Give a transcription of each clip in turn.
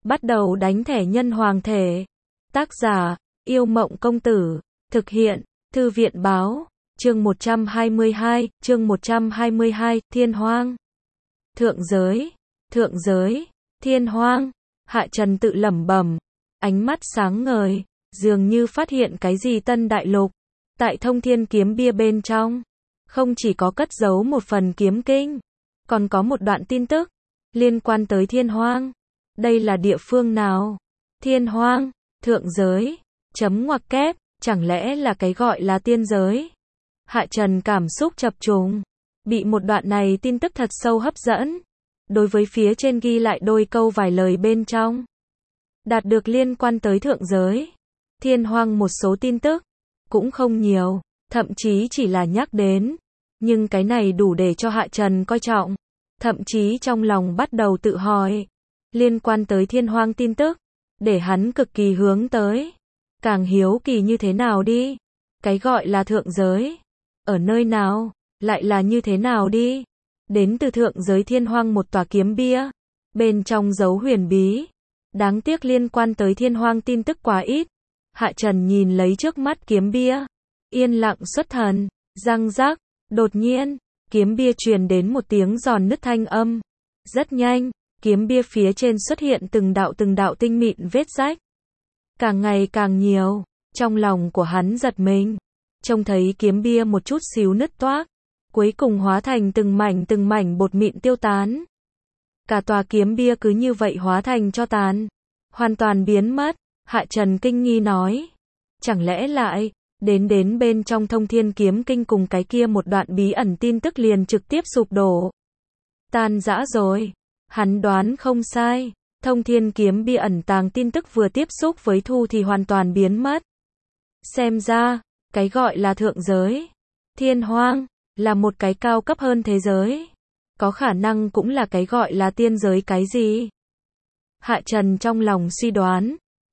bắt đầu đánh thẻ nhân hoàng thể. Tác giả, Yêu Mộng Công Tử. Thực hiện, Thư viện Báo. Chương 122, Thiên Hoang. Thượng giới, Thiên Hoang. Hạ Trần tự lẩm bẩm, ánh mắt sáng ngời, dường như phát hiện cái gì tân đại lục. Tại Thông Thiên Kiếm Bia bên trong, không chỉ có cất giấu một phần kiếm kinh, còn có một đoạn tin tức liên quan tới Thiên Hoang. Đây là địa phương nào? Thiên Hoang, thượng giới, chấm ngoặc kép, chẳng lẽ là cái gọi là tiên giới? Hạ Trần cảm xúc chập trùng, bị một đoạn này tin tức thật sâu hấp dẫn. Đối với phía trên ghi lại đôi câu vài lời bên trong, đạt được liên quan tới thượng giới, Thiên Hoang một số tin tức, cũng không nhiều, thậm chí chỉ là nhắc đến. Nhưng cái này đủ để cho Hạ Trần coi trọng, thậm chí trong lòng bắt đầu tự hỏi, liên quan tới Thiên Hoang tin tức, để hắn cực kỳ hướng tới. Càng hiếu kỳ như thế nào đi? Cái gọi là thượng giới, ở nơi nào, lại là như thế nào đi? Đến từ thượng giới Thiên Hoang một tòa kiếm bia, bên trong giấu huyền bí. Đáng tiếc liên quan tới Thiên Hoang tin tức quá ít. Hạ Trần nhìn lấy trước mắt kiếm bia, yên lặng xuất thần, răng rắc, đột nhiên, kiếm bia truyền đến một tiếng giòn nứt thanh âm. Rất nhanh, kiếm bia phía trên xuất hiện từng đạo tinh mịn vết rách. Càng ngày càng nhiều, trong lòng của hắn giật mình, trông thấy kiếm bia một chút xíu nứt toác, cuối cùng hóa thành từng mảnh bột mịn tiêu tán. Cả tòa kiếm bia cứ như vậy hóa thành tro tàn, hoàn toàn biến mất. Hạ Trần kinh nghi nói, chẳng lẽ lại đến bên trong Thông Thiên Kiếm Kinh cùng cái kia một đoạn bí ẩn tin tức liền trực tiếp sụp đổ, tan rã rồi. Hắn đoán không sai, Thông Thiên Kiếm Bia ẩn tàng tin tức vừa tiếp xúc với thu thì hoàn toàn biến mất. Xem ra, cái gọi là thượng giới, Thiên Hoang, là một cái cao cấp hơn thế giới. Có khả năng cũng là cái gọi là tiên giới cái gì? Hạ Trần trong lòng suy đoán,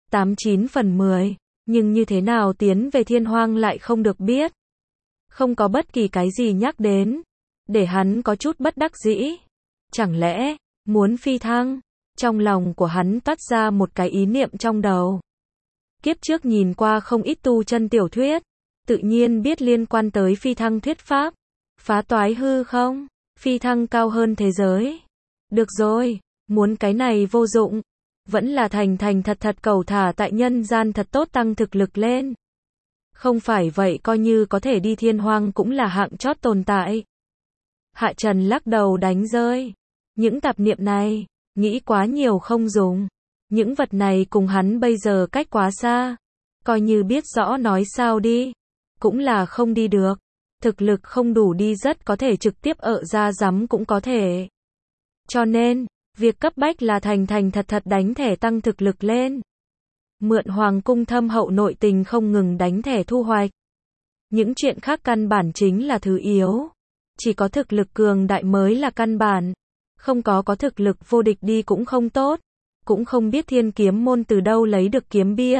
89 phần 10, nhưng như thế nào tiến về Thiên Hoang lại không được biết. Không có bất kỳ cái gì nhắc đến, để hắn có chút bất đắc dĩ. Chẳng lẽ, muốn phi thăng? Trong lòng của hắn toát ra một cái ý niệm trong đầu. Kiếp trước nhìn qua không ít tu chân tiểu thuyết, tự nhiên biết liên quan tới phi thăng thuyết pháp. Phá toái hư không? Phi thăng cao hơn thế giới. Được rồi, muốn cái này vô dụng. Vẫn là thành thật cầu thả tại nhân gian thật tốt tăng thực lực lên. Không phải vậy coi như có thể đi Thiên Hoang cũng là hạng chót tồn tại. Hạ Trần lắc đầu đánh rơi những tạp niệm này, nghĩ quá nhiều không dùng. Những vật này cùng hắn bây giờ cách quá xa. Coi như biết rõ nói sao đi, cũng là không đi được. Thực lực không đủ đi rất có thể trực tiếp ở ra giám cũng có thể. Cho nên, việc cấp bách là thành thật đánh thẻ tăng thực lực lên. Mượn hoàng cung thâm hậu nội tình không ngừng đánh thẻ thu hoạch. Những chuyện khác căn bản chính là thứ yếu. Chỉ có thực lực cường đại mới là căn bản. Không có thực lực vô địch đi cũng không tốt. Cũng không biết Thiên Kiếm môn từ đâu lấy được kiếm bia.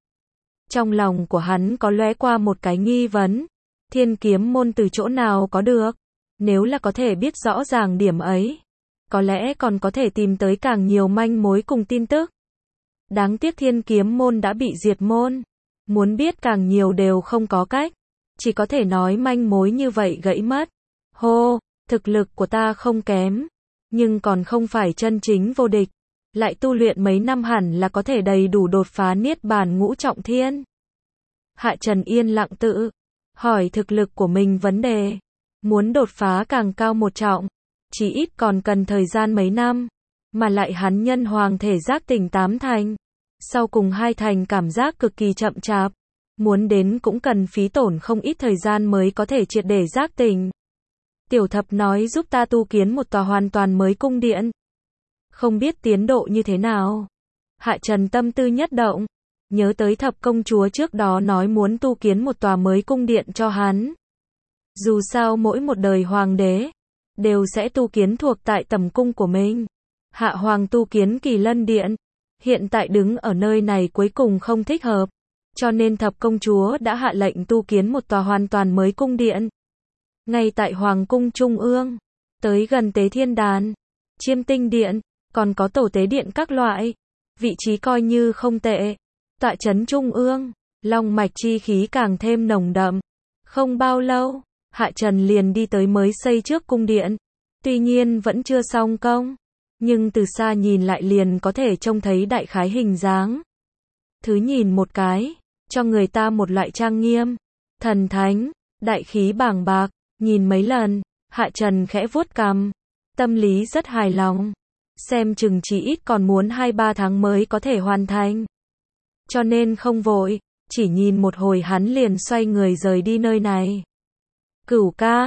Trong lòng của hắn có lóe qua một cái nghi vấn. Thiên Kiếm môn từ chỗ nào có được? Nếu là có thể biết rõ ràng điểm ấy, có lẽ còn có thể tìm tới càng nhiều manh mối cùng tin tức. Đáng tiếc Thiên Kiếm môn đã bị diệt môn. Muốn biết càng nhiều đều không có cách. Chỉ có thể nói manh mối như vậy gãy mất. Hô, thực lực của ta không kém. Nhưng còn không phải chân chính vô địch. Lại tu luyện mấy năm hẳn là có thể đầy đủ đột phá niết bàn ngũ trọng thiên. Hạ Trần yên lặng tự hỏi thực lực của mình vấn đề. Muốn đột phá càng cao một trọng, chỉ ít còn cần thời gian mấy năm. Mà lại hắn nhân hoàng thể giác tỉnh 8 thành. Sau cùng 2 thành cảm giác cực kỳ chậm chạp. Muốn đến cũng cần phí tổn không ít thời gian mới có thể triệt để giác tỉnh. Tiểu Thập nói giúp ta tu kiến một tòa hoàn toàn mới cung điện. Không biết tiến độ như thế nào. Hạ Trần tâm tư nhất động. Nhớ tới Thập công chúa trước đó nói muốn tu kiến một tòa mới cung điện cho hắn. Dù sao mỗi một đời hoàng đế đều sẽ tu kiến thuộc tại tầm cung của mình. Hạ hoàng tu kiến Kỳ Lân Điện, hiện tại đứng ở nơi này cuối cùng không thích hợp, cho nên Thập công chúa đã hạ lệnh tu kiến một tòa hoàn toàn mới cung điện. Ngay tại hoàng cung trung ương, tới gần Tế Thiên Đàn, Chiêm Tinh Điện, còn có Tổ Tế Điện các loại. vị trí coi như không tệ. Tọa trấn trung ương, long mạch chi khí càng thêm nồng đậm. Không bao lâu, Hạ Trần liền đi tới mới xây trước cung điện. Tuy nhiên vẫn chưa xong công, nhưng từ xa nhìn lại liền có thể trông thấy đại khái hình dáng. Thứ nhìn một cái, cho người ta một loại trang nghiêm, thần thánh, đại khí bàng bạc. Nhìn mấy lần, Hạ Trần khẽ vuốt cằm, tâm lý rất hài lòng. Xem chừng chỉ ít còn muốn 2-3 tháng mới có thể hoàn thành. Cho nên không vội, chỉ nhìn một hồi hắn liền xoay người rời đi nơi này. Cửu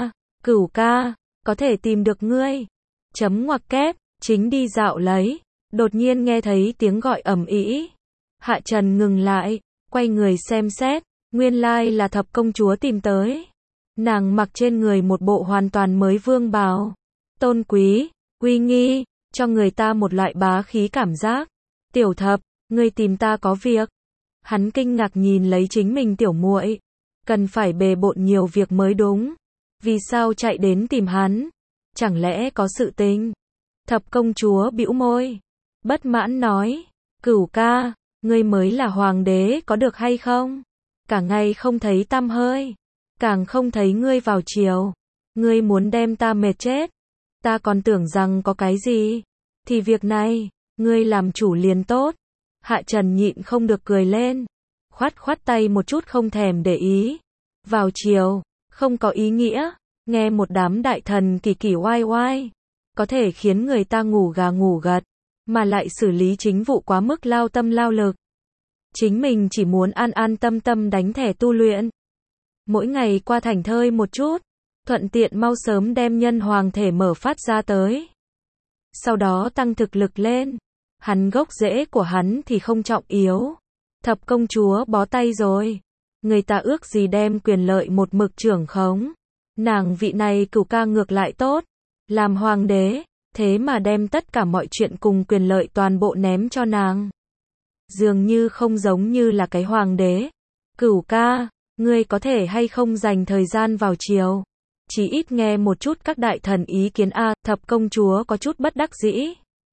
ca, có thể tìm được ngươi. Chấm ngoặc kép, chính đi dạo lấy. Đột nhiên nghe thấy tiếng gọi ầm ĩ. Hạ Trần ngừng lại, quay người xem xét, nguyên lai là thập công chúa tìm tới. Nàng mặc trên người một bộ hoàn toàn mới vương bào. Tôn quý, uy nghi, cho người ta một loại bá khí cảm giác. Tiểu thập, ngươi tìm ta có việc. Hắn kinh ngạc nhìn lấy chính mình tiểu muội, cần phải bề bộn nhiều việc mới đúng. Vì sao chạy đến tìm hắn? Chẳng lẽ có sự tình? Thập công chúa bĩu môi, bất mãn nói, Cửu ca, ngươi mới là hoàng đế có được hay không? Cả ngày không thấy tăm hơi, càng không thấy ngươi vào chiều. Ngươi muốn đem ta mệt chết. Ta còn tưởng rằng có cái gì. Thì việc này, ngươi làm chủ liền tốt. Hạ Trần nhịn không được cười lên. Khoát tay một chút không thèm để ý. Vào chiều, không có ý nghĩa. Nghe một đám đại thần kỳ kỳ oai oai. Có thể khiến người ta ngủ gà ngủ gật. Mà lại xử lý chính vụ quá mức lao tâm lao lực. Chính mình chỉ muốn an an tâm tâm đánh thẻ tu luyện. Mỗi ngày qua thảnh thơi một chút. Thuận tiện mau sớm đem nhân hoàng thể mở phát ra tới. Sau đó tăng thực lực lên. Hắn gốc rễ của hắn thì không trọng yếu. Thập công chúa bó tay rồi. Người ta ước gì đem quyền lợi một mực trưởng khống. Nàng vị này Cửu ca ngược lại tốt. Làm hoàng đế, thế mà đem tất cả mọi chuyện cùng quyền lợi toàn bộ ném cho nàng. Dường như không giống như là cái hoàng đế. Cửu ca, ngươi có thể hay không dành thời gian vào chiều? Chỉ ít nghe một chút các đại thần ý kiến a. Thập công chúa có chút bất đắc dĩ.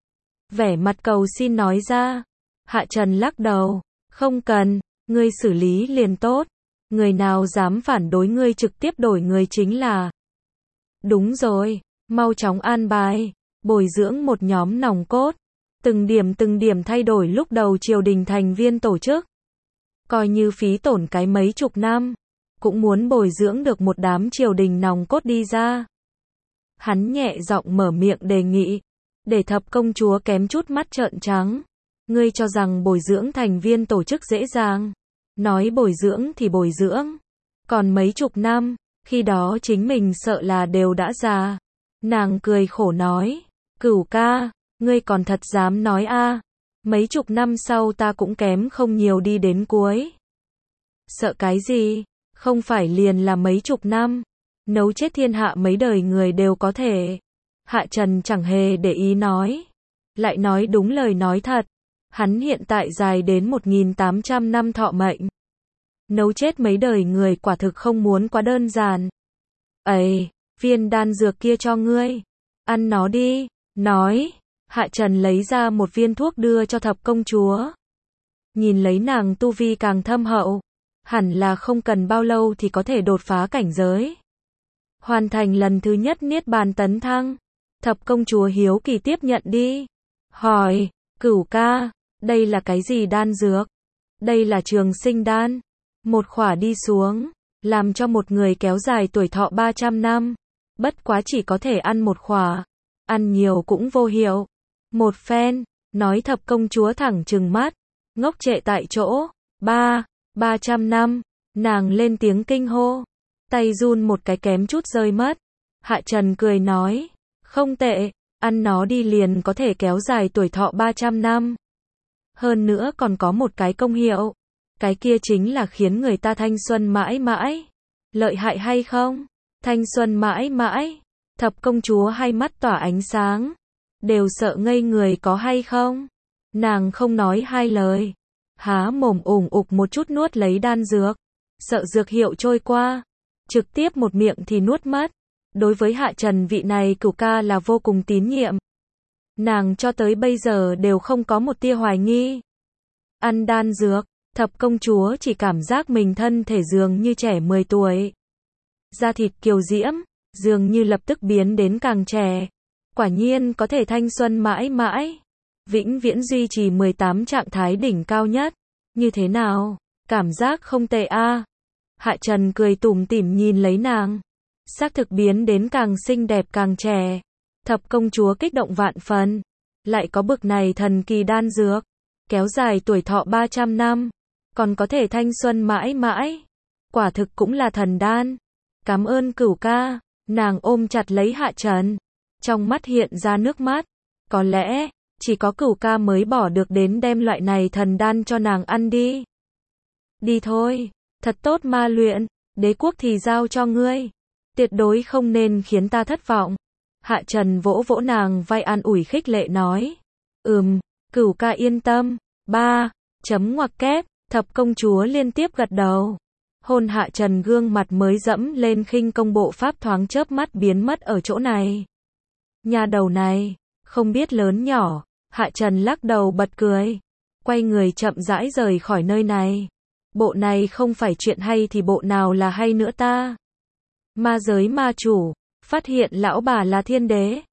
Vẻ mặt cầu xin nói ra. Hạ Trần lắc đầu, không cần, ngươi xử lý liền tốt. Người nào dám phản đối ngươi trực tiếp đổi người chính là. Đúng rồi, mau chóng an bài, bồi dưỡng một nhóm nòng cốt. Từng điểm thay đổi lúc đầu triều đình thành viên tổ chức. Coi như phí tổn cái mấy chục năm. Cũng muốn bồi dưỡng được một đám triều đình nòng cốt đi ra. Hắn nhẹ giọng mở miệng đề nghị. Để thập công chúa kém chút mắt trợn trắng. Ngươi cho rằng bồi dưỡng thành viên tổ chức dễ dàng. Nói bồi dưỡng thì bồi dưỡng. Còn mấy chục năm, khi đó chính mình sợ là đều đã già. Nàng cười khổ nói. Cửu ca, ngươi còn thật dám nói a? Mấy chục năm sau ta cũng kém không nhiều đi đến cuối. Sợ cái gì? Không phải liền là mấy chục năm. Nấu chết thiên hạ mấy đời người đều có thể. Hạ Trần chẳng hề để ý nói. Lại nói đúng lời nói thật. Hắn hiện tại dài đến 1.800 năm thọ mệnh. Nấu chết mấy đời người quả thực không muốn quá đơn giản. Ấy, viên đan dược kia cho ngươi. Ăn nó đi. Nói. Hạ Trần lấy ra một viên thuốc đưa cho thập công chúa. Nhìn lấy nàng tu vi càng thâm hậu. Hẳn là không cần bao lâu thì có thể đột phá cảnh giới. Hoàn thành lần thứ nhất niết bàn tấn thăng. Thập công chúa hiếu kỳ tiếp nhận đi. Hỏi, Cửu ca, đây là cái gì đan dược? Đây là trường sinh đan. Một khỏa đi xuống, làm cho một người kéo dài tuổi thọ 300 năm. Bất quá chỉ có thể ăn một khỏa. Ăn nhiều cũng vô hiệu. Một phen, nói thập công chúa thẳng trừng mắt. Ngốc trệ tại chỗ. 300 năm. Nàng lên tiếng kinh hô. Tay run một cái kém chút rơi mất. Hạ Trần cười nói. Không tệ, ăn nó đi liền có thể kéo dài tuổi thọ 300 năm. Hơn nữa còn có một cái công hiệu. Cái kia chính là khiến người ta thanh xuân mãi mãi. Lợi hại hay không? Thanh xuân mãi mãi. Thập công chúa hai mắt tỏa ánh sáng. Đều sợ ngây người có hay không? Nàng không nói hai lời. Há mồm ủng ục một chút nuốt lấy đan dược. Sợ dược hiệu trôi qua. Trực tiếp một miệng thì nuốt mất. Đối với Hạ Trần vị này Cửu ca là vô cùng tín nhiệm. Nàng cho tới bây giờ đều không có một tia hoài nghi. Ăn đan dược, thập công chúa chỉ cảm giác mình thân thể dường như trẻ 10 tuổi. Da thịt kiều diễm, dường như lập tức biến đến càng trẻ. Quả nhiên có thể thanh xuân mãi mãi. Vĩnh viễn duy trì 18 trạng thái đỉnh cao nhất. Như thế nào? Cảm giác không tệ a. Hạ Trần cười tủm tỉm nhìn lấy nàng. Xác thực biến đến càng xinh đẹp càng trẻ. Thập công chúa kích động vạn phần. Lại có bực này thần kỳ đan dược. Kéo dài tuổi thọ 300 năm. Còn có thể thanh xuân mãi mãi. Quả thực cũng là thần đan. Cảm ơn Cửu ca. Nàng ôm chặt lấy Hạ Trần. Trong mắt hiện ra nước mắt. Có lẽ, chỉ có Cửu ca mới bỏ được đến đem loại này thần đan cho nàng ăn đi. Đi thôi. Thật tốt ma luyện. Đế quốc thì giao cho ngươi. Tuyệt đối không nên khiến ta thất vọng. Hạ Trần vỗ vỗ nàng vai an ủi khích lệ nói. Cửu ca yên tâm. 3. Chấm ngoặc kép. Thập công chúa liên tiếp gật đầu. Hôn Hạ Trần gương mặt mới dẫm lên khinh công bộ pháp thoáng chớp mắt biến mất ở chỗ này. Nhà đầu này, không biết lớn nhỏ. Hạ Trần lắc đầu bật cười. Quay người chậm rãi rời khỏi nơi này. Bộ này không phải chuyện hay thì bộ nào là hay nữa ta? Ma giới ma chủ, phát hiện lão bà là thiên đế.